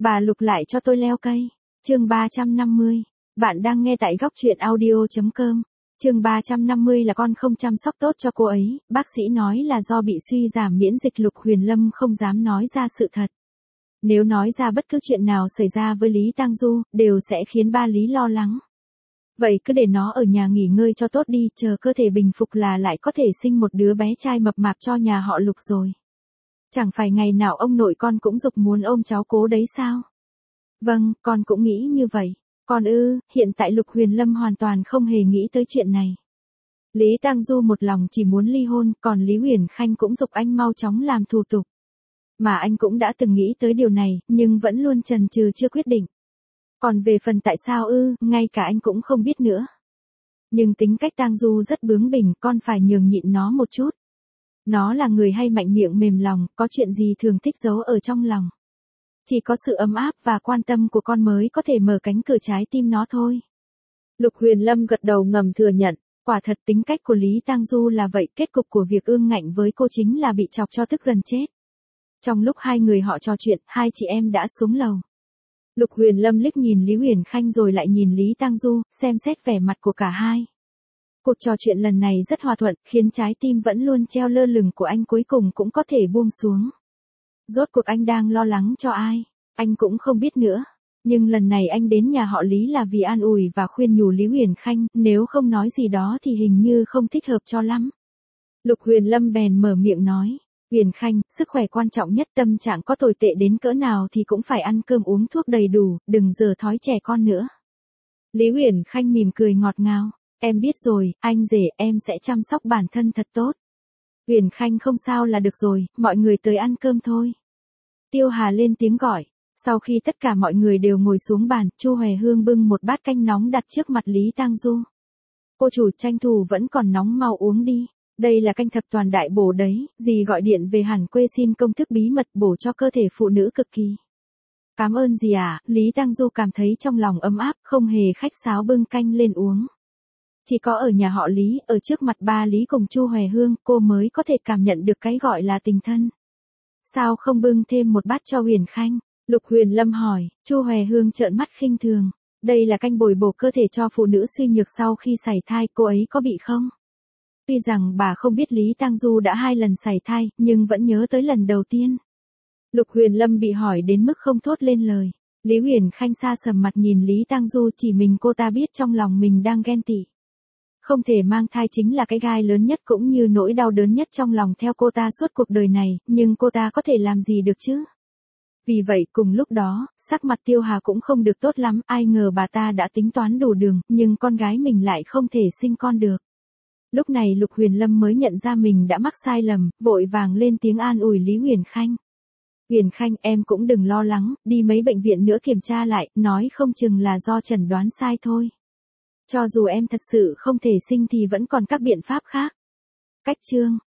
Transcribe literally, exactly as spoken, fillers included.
Bà Lục lại cho tôi leo cây. Chương ba trăm năm mươi. Bạn đang nghe tại góc truyện audio chấm com. Chương ba trăm năm mươi là con không chăm sóc tốt cho cô ấy, bác sĩ nói là do bị suy giảm miễn dịch. Lục Huyền Lâm không dám nói ra sự thật. Nếu nói ra bất cứ chuyện nào xảy ra với Lý Tang Du, đều sẽ khiến ba Lý lo lắng. Vậy cứ để nó ở nhà nghỉ ngơi cho tốt đi, chờ cơ thể bình phục là lại có thể sinh một đứa bé trai mập mạp cho nhà họ Lục rồi. Chẳng phải ngày nào ông nội con cũng giục muốn ôm cháu cố đấy sao? Vâng, con cũng nghĩ như vậy. Con ư, hiện tại Lục Huyền Lâm hoàn toàn không hề nghĩ tới chuyện này. Lý Tang Du một lòng chỉ muốn ly hôn, còn Lý Huyền Khanh cũng giục anh mau chóng làm thủ tục. Mà anh cũng đã từng nghĩ tới điều này, nhưng vẫn luôn chần chừ chưa quyết định. Còn về phần tại sao ư, ngay cả anh cũng không biết nữa. Nhưng tính cách Tang Du rất bướng bỉnh, con phải nhường nhịn nó một chút. Nó là người hay mạnh miệng mềm lòng, có chuyện gì thường thích giấu ở trong lòng. Chỉ có sự ấm áp và quan tâm của con mới có thể mở cánh cửa trái tim nó thôi. Lục Huyền Lâm gật đầu ngầm thừa nhận, quả thật tính cách của Lý Tang Du là vậy, kết cục của việc ương ngạnh với cô chính là bị chọc cho tức gần chết. Trong lúc hai người họ trò chuyện, hai chị em đã xuống lầu. Lục Huyền Lâm liếc nhìn Lý Huyền Khanh rồi lại nhìn Lý Tang Du, xem xét vẻ mặt của cả hai. Cuộc trò chuyện lần này rất hòa thuận, khiến trái tim vẫn luôn treo lơ lửng của anh cuối cùng cũng có thể buông xuống. Rốt cuộc anh đang lo lắng cho ai? Anh cũng không biết nữa. Nhưng lần này anh đến nhà họ Lý là vì an ủi và khuyên nhủ Lý Huyền Khanh, nếu không nói gì đó thì hình như không thích hợp cho lắm. Lục Huyền Lâm bèn mở miệng nói, Huyền Khanh, sức khỏe quan trọng nhất, tâm trạng có tồi tệ đến cỡ nào thì cũng phải ăn cơm uống thuốc đầy đủ, đừng dở thói trẻ con nữa. Lý Huyền Khanh mỉm cười ngọt ngào, em biết rồi, anh rể, em sẽ chăm sóc bản thân thật tốt. Huyền Khanh không sao là được rồi, mọi người tới ăn cơm thôi. Tiêu Hà lên tiếng gọi. Sau khi tất cả mọi người đều ngồi xuống bàn, Chu Hoè Hương bưng một bát canh nóng đặt trước mặt Lý Tang Du. Cô chủ, tranh thủ vẫn còn nóng, mau uống đi. Đây là canh thập toàn đại bổ đấy, dì gọi điện về hẳn quê xin công thức bí mật bổ cho cơ thể phụ nữ cực kỳ. Cảm ơn dì à, Lý Tang Du cảm thấy trong lòng ấm áp, không hề khách sáo bưng canh lên uống. Chỉ có ở nhà họ Lý, ở trước mặt ba Lý cùng Chu Hoè Hương, cô mới có thể cảm nhận được cái gọi là tình thân. Sao không bưng thêm một bát cho Huyền Khanh? Lục Huyền Lâm hỏi. Chu Hoè Hương trợn mắt khinh thường. Đây là canh bồi bổ cơ thể cho phụ nữ suy nhược sau khi sảy thai, cô ấy có bị không? Tuy rằng bà không biết Lý Tang Du đã hai lần sảy thai, nhưng vẫn nhớ tới lần đầu tiên. Lục Huyền Lâm bị hỏi đến mức không thốt lên lời. Lý Huyền Khanh xa sầm mặt nhìn Lý Tang Du, chỉ mình cô ta biết trong lòng mình đang ghen tị. Không thể mang thai chính là cái gai lớn nhất cũng như nỗi đau đớn nhất trong lòng theo cô ta suốt cuộc đời này, nhưng cô ta có thể làm gì được chứ? Vì vậy cùng lúc đó, sắc mặt Tiêu Hà cũng không được tốt lắm, ai ngờ bà ta đã tính toán đủ đường, nhưng con gái mình lại không thể sinh con được. Lúc này Lục Huyền Lâm mới nhận ra mình đã mắc sai lầm, vội vàng lên tiếng an ủi Lý Huyền Khanh. Huyền Khanh, em cũng đừng lo lắng, đi mấy bệnh viện nữa kiểm tra lại, nói không chừng là do chẩn đoán sai thôi. Cho dù em thật sự không thể sinh thì vẫn còn các biện pháp khác. Cách chương.